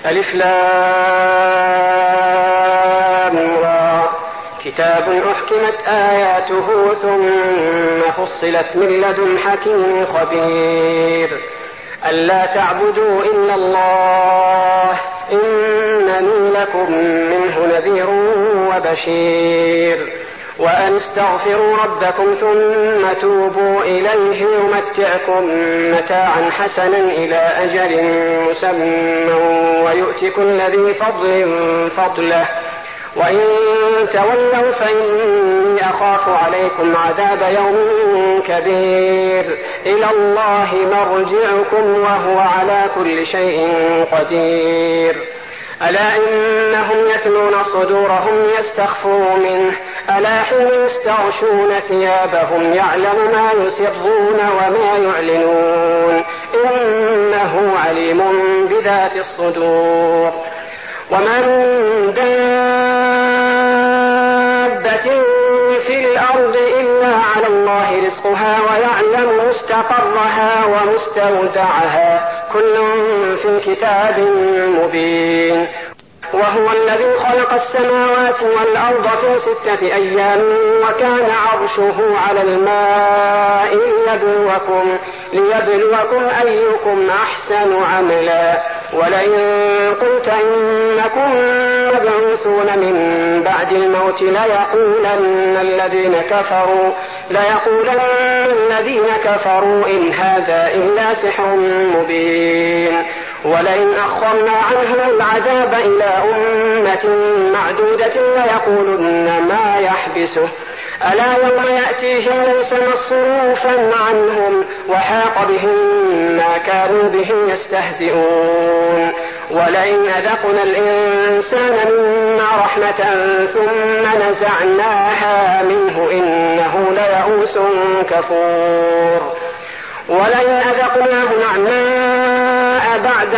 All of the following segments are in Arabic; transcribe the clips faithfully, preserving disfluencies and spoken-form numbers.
ألف لام را كتاب أحكمت آياته ثم فصلت من لدن حكيم خبير ألا تعبدوا إلا الله إنني لكم منه نذير وبشير وأن استغفروا ربكم ثم توبوا إليه يمتعكم متاعا حسنا إلى أجل مسمى ويؤتي كل ذي فضل فضله وإن تولوا فإني أخاف عليكم عذاب يوم كبير إلى الله مرجعكم وهو على كل شيء قدير ألا إنهم يثنون صدورهم يستخفوا منه ألا حين يستغشون ثيابهم يعلم ما يسرون وما يعلنون إنه عليم بذات الصدور وما من دابة في الأرض إلا على الله رزقها ويعلم مستقرها ومستودعها كل في كتاب مبين وهو الذي خلق السماوات والأرض في ستة أيام وكان عرشه على الماء ليبلوكم, ليبلوكم أيكم أحسن عملا ولئن قلت إنكم مبعوثون من بعد الموت ليقولن الذين كفروا ليقولن الذين كفروا إن هذا إلا سحر مبين ولئن أخرنا عنهم العذاب إلى أمة معدودة ليقولن ما يحبسه ألا يوم يأتيهم ليس مصروفا عنهم وحاق بهم ما كانوا به يستهزئون ولئن أذقنا الإنسان منا رحمة ثم نزعناها منه إنه ليئوس كفور ولئن أذقناه نعماء بعد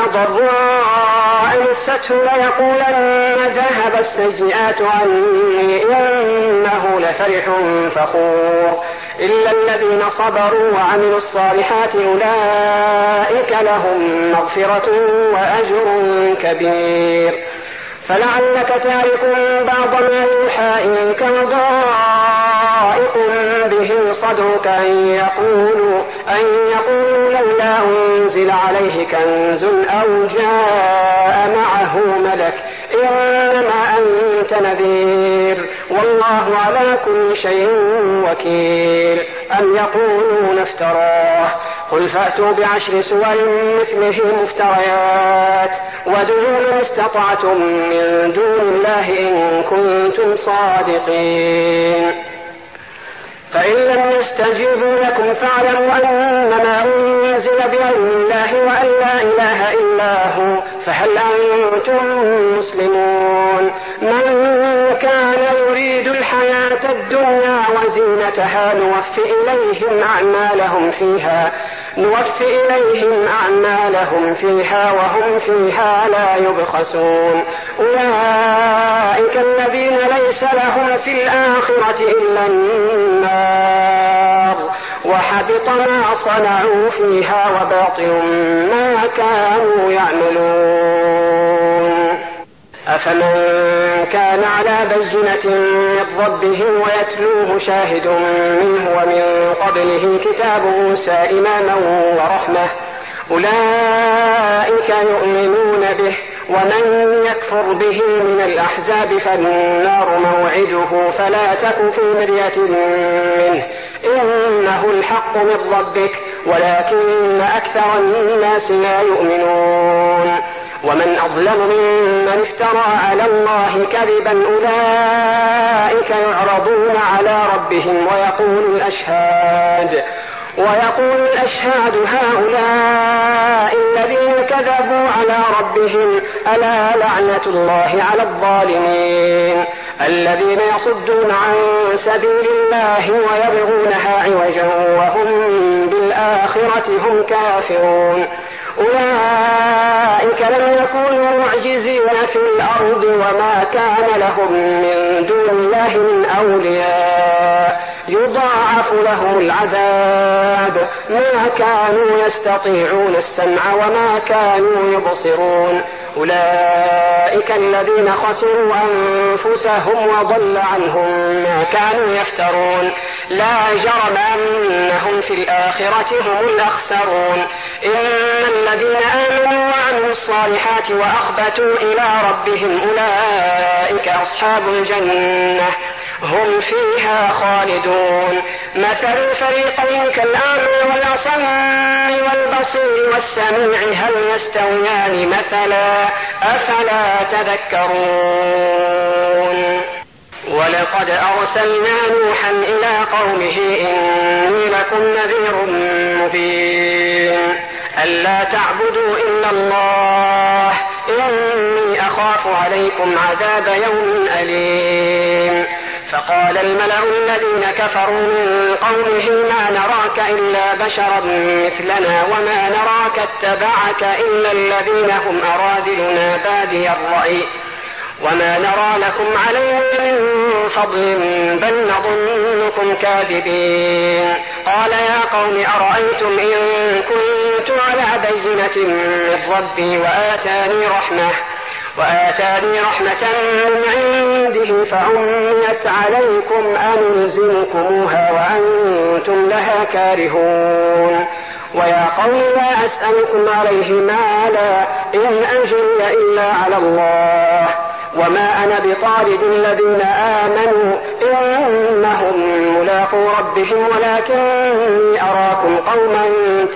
ضراء مسته ليقولن ذهب السيئات عني إنه لفرح فخور إلا الذين صبروا وعملوا الصالحات أولئك لهم مغفرة وأجر كبير فلعلك تارك بعض ما يوحى إليك وضائق به صدرك أن يقولوا, أن يقولوا لولا أنزل عليه كنز أو جاء معه ملك إنما أنت نذير والله على كل شيء وكيل أم يقولون افتراه قل فأتوا بعشر سور مثله مفتريات وادعوا من استطعتم من دون الله إن كنتم صادقين فإن لم يستجيبوا لكم فاعلموا أنما أنزل بعلم الله وأن لا إله إلا هو فهل أنتم مسلمون من كان يريد الحياة الدنيا وزينتها نوفي إليهم أعمالهم فيها نوفي إليهم أعمالهم فيها وهم فيها لا يبخسون أولئك الذين ليس لهم في الآخرة إلا النار وحبط ما صنعوا فيها وباطل ما كانوا يعملون أفمن كان على بينة من ربه ويتلوه شاهد منه ومن قبله كتاب موسى إماما ورحمة أولئك يؤمنون به ومن يكفر به من الأحزاب فالنار موعده فلا تك في مرية منه إنه الحق من ربك ولكن أكثر الناس لا يؤمنون ومن أظلم ممن افترى على الله كذبا أولئك يعرضون على ربهم ويقول الأشهاد ويقول الأشهاد هؤلاء الذين كذبوا على ربهم ألا لعنة الله على الظالمين الذين يصدون عن سبيل الله ويبغونها عوجا وهم بالآخرة هم كافرون أولئك لم يكونوا معجزين في الأرض وما كان لهم من دون الله من أولياء يضاعف لهم العذاب ما كانوا يستطيعون السمع وما كانوا يبصرون أولئك الذين خسروا أنفسهم وضل عنهم ما كانوا يفترون لا جرم أنهم في الآخرة هم الأخسرون إن الذين آمنوا وعملوا الصالحات وأخبتوا إلى ربهم أولئك أصحاب الجنة هم فيها خالدون مثل الفريقين كالأعمى والأصم والبصير والسميع هل يستويان مثلا أفلا تذكرون ولقد أرسلنا نوحا إلى قومه إني لكم نذير مبين ألا تعبدوا إلا الله إني أخاف عليكم عذاب يوم أليم فقال الملأ الذين كفروا من قومه ما نراك إلا بشرا مثلنا وما نراك اتبعك إلا الذين هم أراذلنا بادي الرأي وما نرى لكم عليهم من فضل بل نظنكم كاذبين قال يا قوم أرأيتم إن كنت على بينة من ربي وآتاني رحمة وآتاني رحمة من عنده فعميت عليكم أنلزمكموها وأنتم لها كارهون ويا قوم لا أسألكم عليه مالا إن أجري إلا على الله وما أنا بطارد الذين آمنوا إنهم ملاقو ربهم ولكني أراكم قوما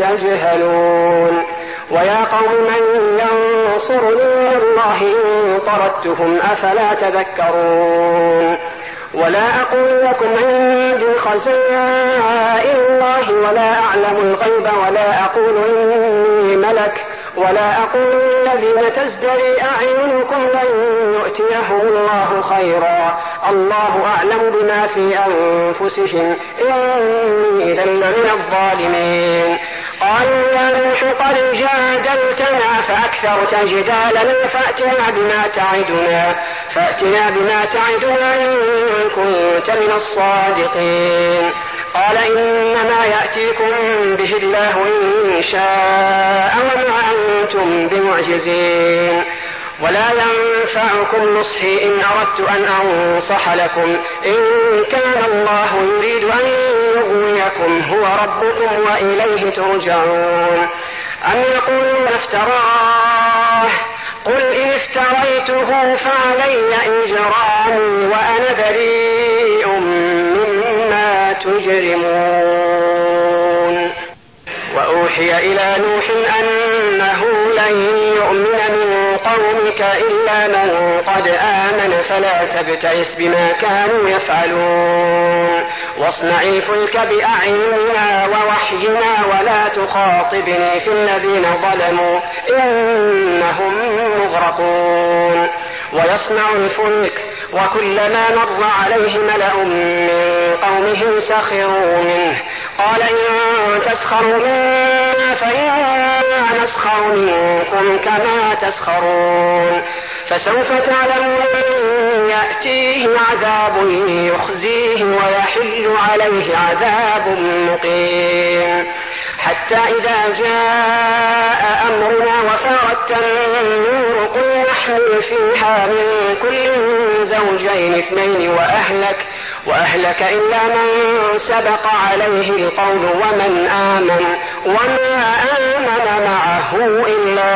تجهلون ويا قوم من ينصرني من الله إن طردتهم أفلا تذكرون ولا أقول لكم عندي خزائن الله ولا أعلم الغيب ولا أقول إني ملك ولا أقول الذين تزدري أعينكم لن يؤتيهم الله خيرا الله أعلم بما في أنفسهم إني إذا لمن الظالمين قالوا يا نوح قد جادلتنا فأكثرت جدالنا فأتنا بما تعدنا فأتنا بما تعدنا إن كنت من الصادقين قال إنما يأتيكم به الله إن شاء وما أنتم بمعجزين ولا ينفعكم نصحي إن أردت أن أنصح لكم إن كان الله يريد أن يغويكم هو ربكم وإليه ترجعون أم يقولون افتراه قل إن افتريته فعلي إجرامي وأنا بريء مما تجرمون وأوحي إلى نوح أنه لن يؤمن من قومك إلا من قد آمن فلا تبتئس بما كانوا يفعلون واصنع الفلك بأعيننا ووحينا ولا تخاطبني في الذين ظلموا إنهم مغرقون ويصنع الفلك وكلما مر عليه ملأ من قومه سخروا منه قال إن تسخروا منا فإنا نسخر منكم كما تسخرون فسوف تعلمون من يأتيه عذاب يخزيه ويحل عليه عذاب مقيم حتى إذا جاء أمرنا وفارت النور قل نحمل فيها من كل زوجين اثنين وأهلك وأهلك إلا من سبق عليه القول ومن آمن وما آمن معه إلا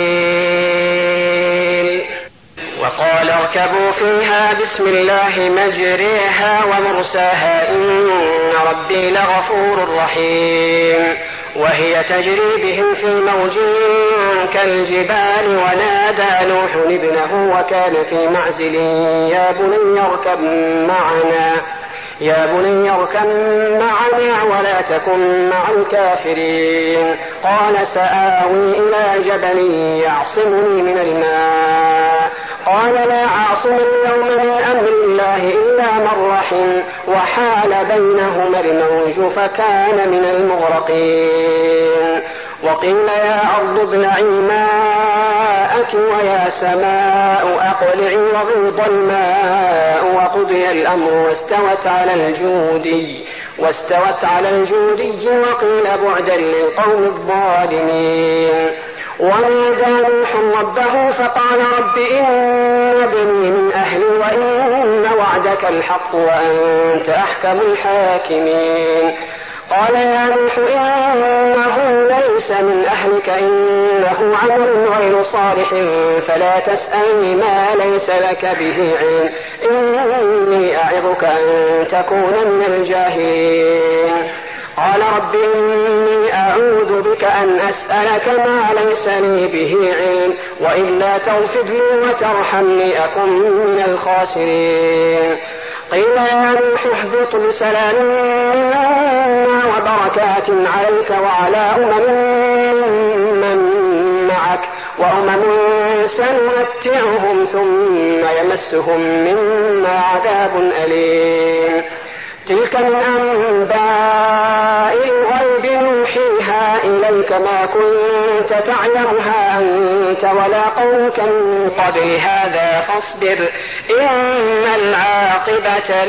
قليل وقال اركبوا فيها بسم الله مجريها ومرساها إن ربي لغفور رحيم وهي تجري بهم في موج كالجبال ونادى نوح ابنه وكان في معزل يا بني اركب معنا يا بني اركب معنا ولا تكن مع الكافرين قال سآوي إلى جبل يعصمني من الماء قال لا عاصم اليوم من أمر الله إلا من رحم وحال بينهما الموج فكان من المغرقين وقيل يا أرض ابلعي ماءك ويا سماء أقلعي وغيض الماء وقضي الأمر واستوت على الجودي واستوت على الجودي وقيل بعدا للقوم الظالمين ونادى نوح ربه فقال رب إن ابني من أهلي وإن وعدك الحق وأنت أحكم الحاكمين. قال يا نوح إنه ليس من أهلك إنه عمل غير صالح فلا تسألني ما ليس لك به علم إني أعظك أن تكون من الجاهلين. قال رب إني أعوذ بك أن أسألك ما ليس لي به علم وإلا تغفر لي وترحمني أكن من الخاسرين. قيل يا نوح اهبط بسلام منا وبركات عليك وعلى أمم من معك وأمم سنمتعهم ثم يمسهم منا عذاب أليم. تلك من أنباء الغيب نوحيها إليك ما كنت تعلمها أنت ولا قومك من قبل هذا فاصبر إن العاقبة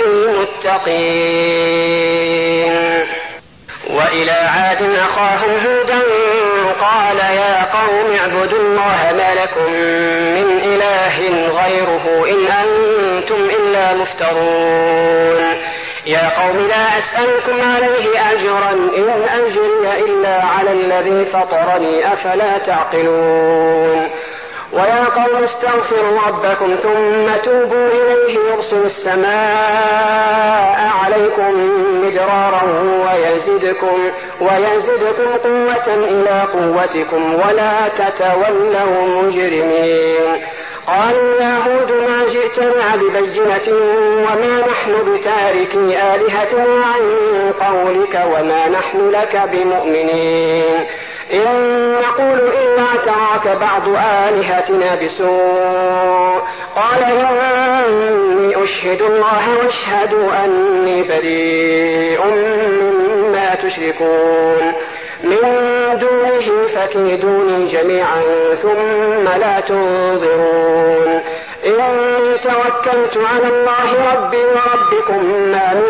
للمتقين. وإلى عاد أخاهم هودا قال يا قوم اعبدوا الله ما لكم من إله غيره إن أنتم إلا مفترون. يا قوم لا أسألكم عليه أجرا إن أجري إلا على الذي فطرني أفلا تعقلون. ويا قوم استغفروا ربكم ثم توبوا إليه يرسل السماء عليكم مدرارا ويزدكم, ويزدكم قوة إلى قوتكم ولا تتولوا مجرمين. قالوا يا هود ما جئتنا ببينة وما نحن بتاركي آلهتنا عن قولك وما نحن لك بمؤمنين إن نقول إلا اعتراك بعض آلهتنا بسوء. قال إني أشهد الله واشهدوا أني بريء مما تشركون. من دونه فكيدوني جميعا ثم لا تنظرون. إني توكلت على الله ربي وربكم ما من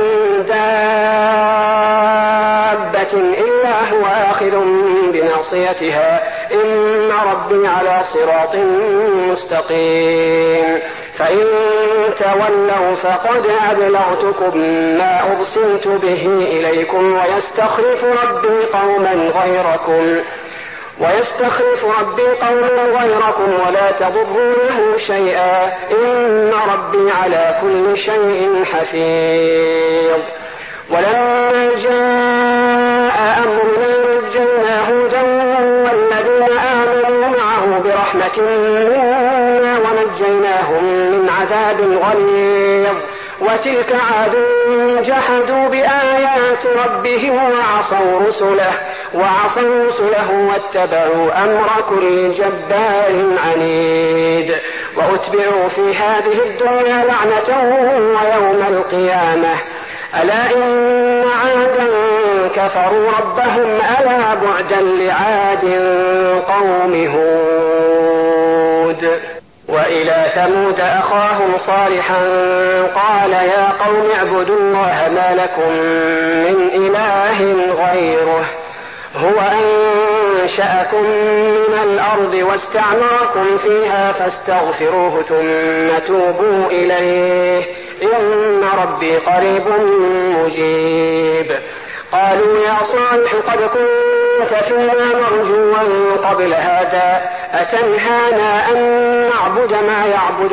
دابة إلا هو آخذ بناصيتها إن ربي على صراط مستقيم. فإن تولوا فقد أبلغتكم ما أرسلت به إليكم ويستخلف ربي قوما غيركم ويستخلف ربي قوما غيركم ولا تضرونه شيئا إن ربي على كل شيء حفيظ. ولما جاء أمرنا نجينا هودا والذين آمنوا معه برحمة منا ونجيناهم من عذاب غليظ. وتلك عاد جحدوا بآيات ربهم وعصوا رسله وعصوا رسله واتبعوا أمر كل جبار عنيد. وأتبعوا في هذه الدنيا لعنة ويوم القيامة ألا إن عادا كفروا ربهم ألا بعدا لعاد قوم هود. وإلى ثمود أخاهم صالحا قال يا قوم اعبدوا الله ما لكم من إله غيره هو أنشأكم من الأرض واستعمركم فيها فاستغفروه ثم توبوا إليه إن ربي قريب مجيب. قالوا يا صالح قد كنت فينا مرجوا قبل هذا أتنهانا أن نعبد ما يعبد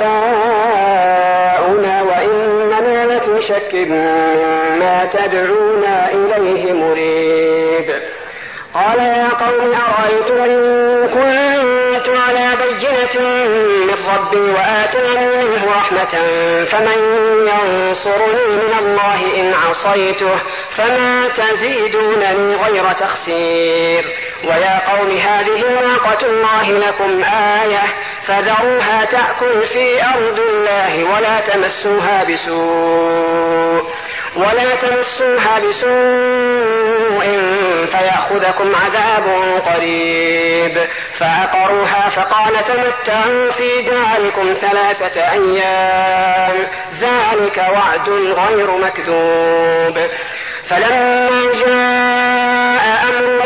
آباؤنا وإننا لفي شك مما تدعونا إليه مريب. قال يا قوم أرأيتم إن كنت على بينة من ربي وآتاني منه رحمة فمن ينصرني من الله إن عصيته فما تزيدونني غير تخسير. ويا قوم هذه ناقة الله لكم آية فذروها تأكل في أرض الله ولا تمسوها بسوء ولا تمسوها بسوء فيأخذكم عذاب قريب. فعقروها فقال تمتعوا في داركم ثلاثة أيام ذلك وعد غير مكذوب. فلما جاء أمرنا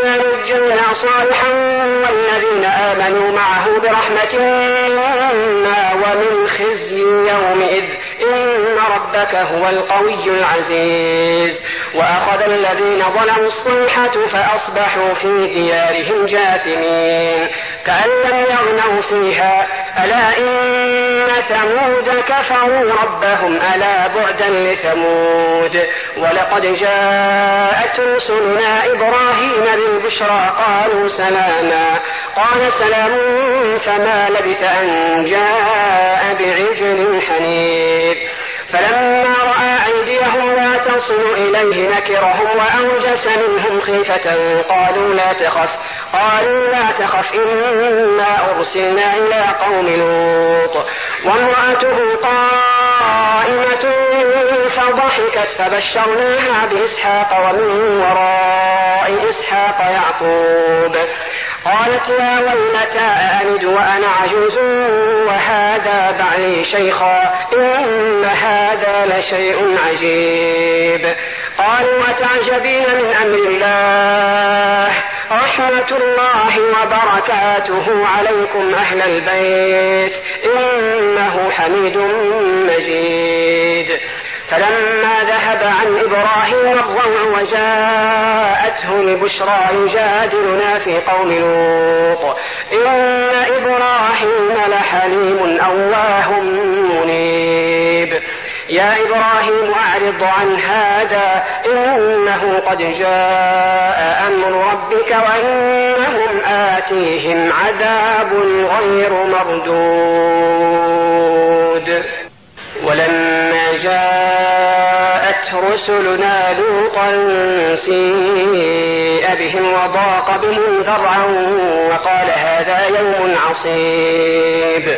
نجينا صالحا والذين آمنوا معه برحمة منا ومن خزي يومئذ إن ربك هو القوي العزيز. وأخذ الذين ظلموا الصيحة فأصبحوا في ديارهم جاثمين كأن لم يغنوا فيها ألا إن ثمود كفروا ربهم ألا بعدا لثمود. ولقد جاءت رسلنا إبراهيم بالبشرى قالوا سلاما قال سلام فما لبث أن جاء بعجل حنيذ. فلما رأى أيديهم لا تصل إليه نكرهم وأوجس منهم خيفة قالوا لا تخف قالوا لا تخف إنا أرسلنا إلى قوم لوط. وامرأته قائمة فضحكت فبشرناها بإسحاق ومن وراء إسحاق يعقوب. قالت يا ويلتى أألد وأنا عجوز وهذا بعلي شيخا إن هذا لشيء عجيب. قالوا أتعجبين من أمر الله رحمة الله وبركاته عليكم أهل البيت إنه حميد مجيد. فلما ذهب عن إبراهيم الروع وجاءته البشرى يجادلنا في قوم لوط إن إبراهيم لحليم أواه منيب. يا إبراهيم أعرض عن هذا إنه قد جاء أمر ربك وإنهم آتيهم عذاب غير مردود. ولما جاءت رسلنا لوطا سيء بهم وضاق بهم ذرعا وقال هذا يوم عصيب.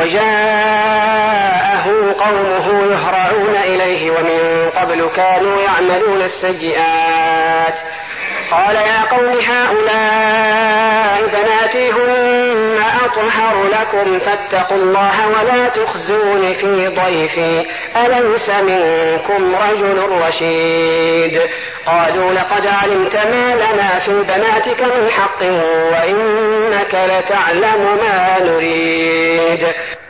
وجاءه قومه يهرعون إليه ومن قبل كانوا يعملون السيئات. قال يا قوم هؤلاء بناتي هن أطهر لكم فاتقوا الله ولا تخزون في ضيفي أليس منكم رجل رشيد. قالوا لقد علمت ما لنا في بناتك من حق وإنك لتعلم ما نريد.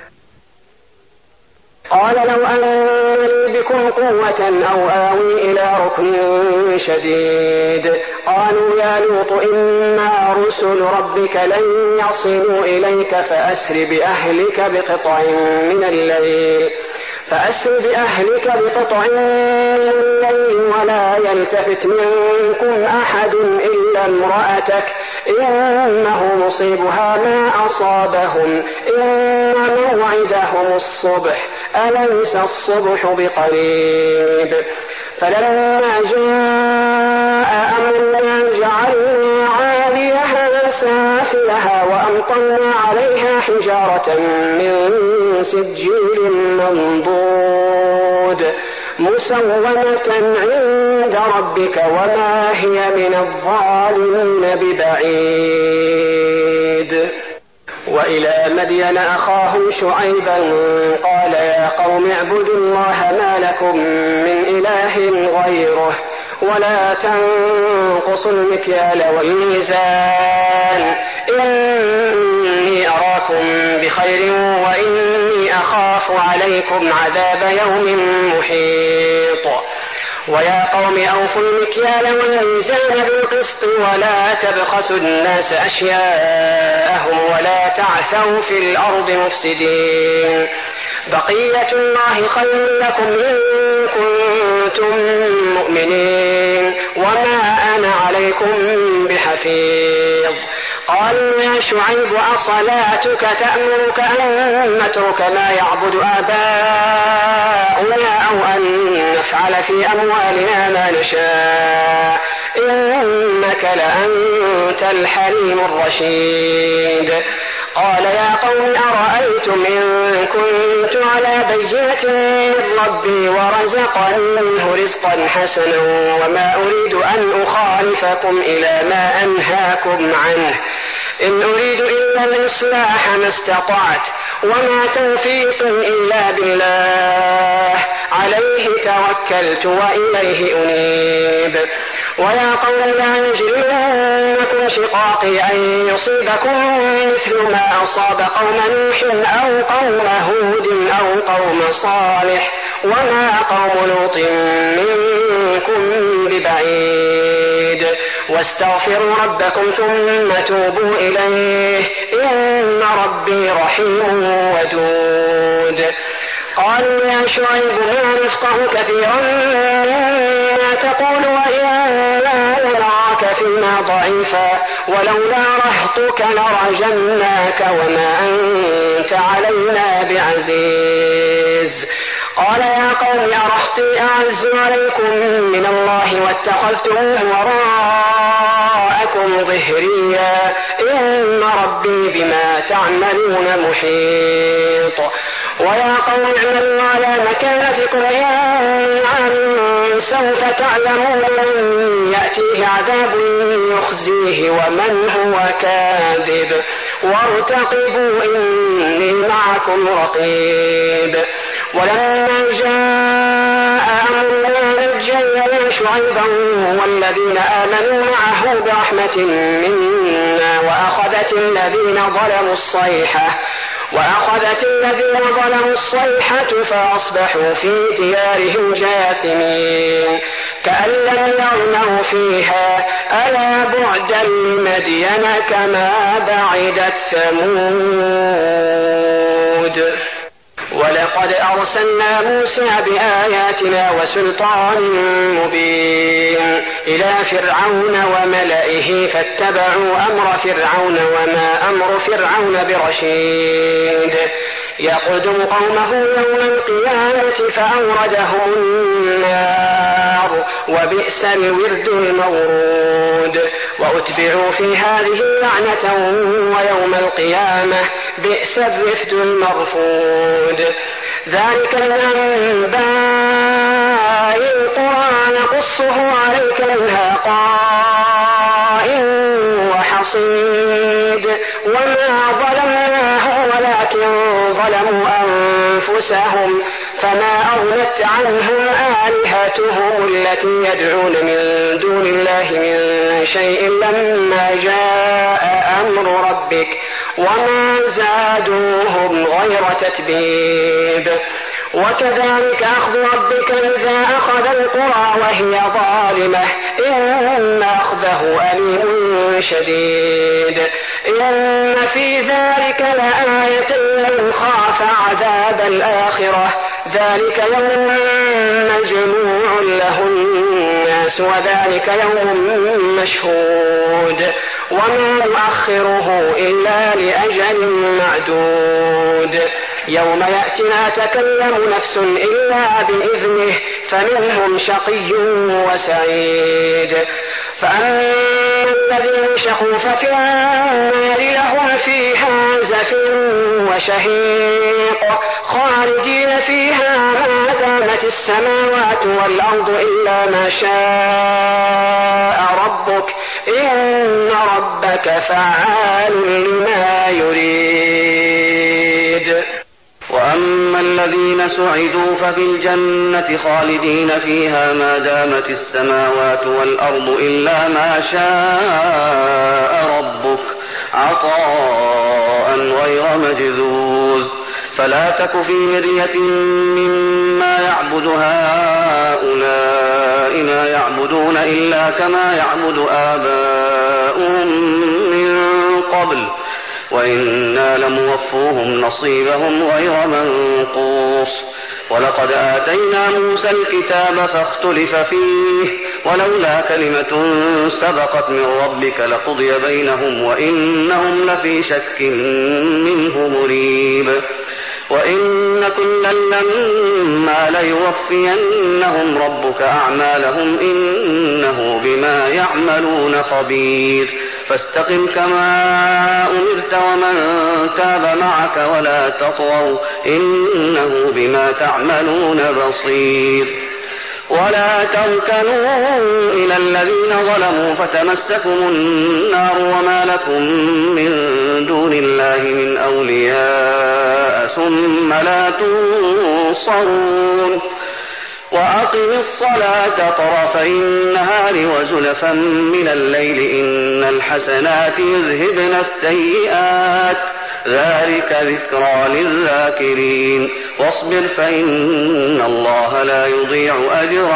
قال لو أن لي بكم قوة أو آوي إلى ركن شديد. قالوا يا لوط إنا رسل ربك لن يصلوا إليك فأسر بأهلك بقطع من الليل فأسر بأهلك بقطع من الليل ولا يلتفت منكم أحد إلا امرأتك إنه مصيبها ما أصابهم إن موعدهم الصبح أليس الصبح بقريب. فلما جاء أمرنا جعلنا عاليها سافلها وأمطرنا عليها حجارة من سجيل منضود مسومة عند ربك وما هي من الظالمين ببعيد. وإلى مدين أخاهم شعيبا قال يا قوم اعبدوا الله ما لكم من إله غيره ولا تنقصوا المكيال والميزان إني أراكم بخير وإني أخاف عليكم عذاب يوم محيط. ويا قوم أوفوا المكيال والميزان بالقسط ولا تبخسوا الناس أشياءهم ولا تعثوا في الأرض مفسدين. بقية الله خير لكم إن كنتم مؤمنين وما أنا عليكم بحفيظ. قالوا يا شعيب أصلاتك تأمرك أن نترك ما يعبد آباؤنا أو أن نفعل في أموالنا ما نشاء إنك لأنت الحليم الرشيد. قال يا قوم أرأيتم إن كنت على بينة من ربي ورزقني منه رزقا حسنا وما أريد أن أخالفكم إلى ما أنهاكم عنه إن أريد إلا الإصلاح ما استطعت وما توفيقي إلا بالله عليه توكلت وإليه أنيب. ويا قوم لا يجرمنكم شقاقي أن يصيبكم مثل ما أصاب قوم نوح أو قوم هود أو قوم صالح وما قوم لوط منكم ببعيد واستغفروا ربكم ثم توبوا إليه إن ربي رحيم ودود. قالوا يا شعيب ما نفقه كثيرا مما تقول وإنا نراك فينا ضعيفا ولولا رهطك لرجمناك وما أنت علينا بعزيز. قال يا قوم أرهطي أعز عليكم من الله واتخذتموه وراءكم ظهريا إن ربي بما تعملون محيط. ويا قوم اعملوا على مكانتكم إني عامل سوف تعلمون من يأتيه عذاب يخزيه ومن هو كاذب وارتقبوا إني معكم رقيب. ولما جاء أمرنا نجينا شعيبا والذين آمنوا معه برحمة منا وأخذت الذين ظلموا الصيحة وأخذت الذين ظلموا الصيحة فأصبحوا في ديارهم جاثمين كأن لم يغنوا فيها ألا بعدا لمدين كما بعدت ثمود. ولقد أرسلنا موسى بآياتنا وسلطان مبين إلى فرعون وملئه فاتبعوا أمر فرعون وما أمر فرعون برشيد. يقدم قومه يوم القيامة فأوردهم النار وبئس الورد المورود. وأتبعوا في هذه لعنة ويوم القيامة بئس الرفد المرفود. ذلك من أنباء القرى نقصه عليك منها قائم وحصيد. وما ظلمناهم ولكن ظلموا أنفسهم فما أغنت عنهم آلهتهم التي يدعون من دون الله من شيء لما جاء أمر ربك وما زادوهم غير تتبيب. وكذلك أخذ ربك إذا أخذ القرى وهي ظالمة إن أخذه أليم شديد. إن في ذلك لآية لمن خاف عذاب الآخرة ذلك يوم مجموع له الناس وذلك يوم مشهود وما نؤخره إلا لأجل معدود. يوم يأتي لا تكلم نفس إلا بإذنه فمنهم شقي وسعيد. فأما الذين شقوا ففي النار لهم فيها زفير وشهيق خالدين فيها ما دامت السماوات والأرض إلا ما شاء ربك إن ربك فعال لما يريد. وأما الذين سعدوا ففي الجنة خالدين فيها ما دامت السماوات والأرض إلا ما شاء ربك عطاء غير مجذوذ. فلا تك في مرية مما يعبد هؤلاء ما يعبدون إلا كما يعبد آباؤهم من قبل وإنا لموفوهم نصيبهم غير منقوص. ولقد آتينا موسى الكتاب فاختلف فيه ولولا كلمة سبقت من ربك لقضي بينهم وإنهم لفي شك منه مريب. وإن كلا لما ليوفينهم ربك أعمالهم إنه بما يعملون خبير. فاستقم كما أمرت ومن تاب معك ولا تطغوا إنه بما تعملون بصير. ولا تركنوا إلى الذين ظلموا فتمسكم النار وما لكم من دون الله من أولياء ثم لا تنصرون. وأقم الصلاة طرفي النهار وزلفا من الليل إن الحسنات يذهبن السيئات ذلك ذكرى للذاكرين واصبر فإن الله لا يضيع أجر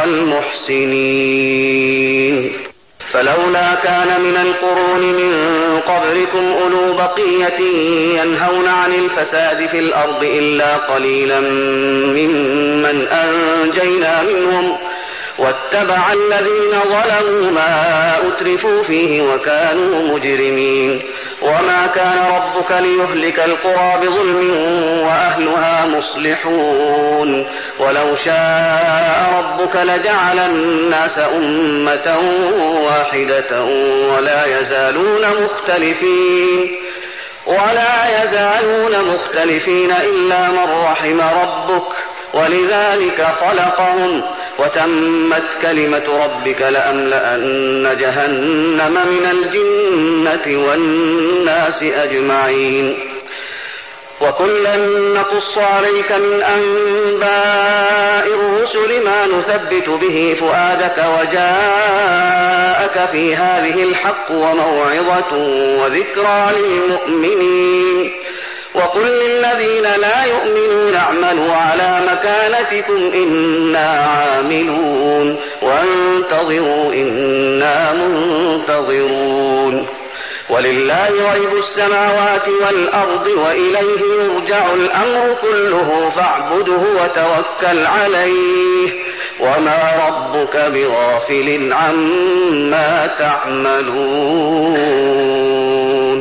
المحسنين فلولا كان من القرون من قبلكم أولو بقية ينهون عن الفساد في الأرض إلا قليلا ممن أنجينا منهم واتبع الذين ظلموا ما أترفوا فيه وكانوا مجرمين وما كان ربك ليهلك القرى بظلم وأهلها مصلحون ولو شاء ربك لجعل الناس أمة واحدة ولا يزالون مختلفين ولا يزالون مختلفين إلا من رحم ربك ولذلك خلقهم وتمت كلمة ربك لأملأن جهنم من الجنة والناس أجمعين وكلا نقص عليك من أنباء الرسل ما نثبت به فؤادك وجاءك في هذه الحق وموعظة وذكرى للمؤمنين وقل للذين لا يؤمنون اعملوا على مكانتكم إنا عاملون وانتظروا إنا منتظرون ولله غيب السماوات والأرض وإليه يرجع الأمر كله فاعبده وتوكل عليه وما ربك بغافل عما تعملون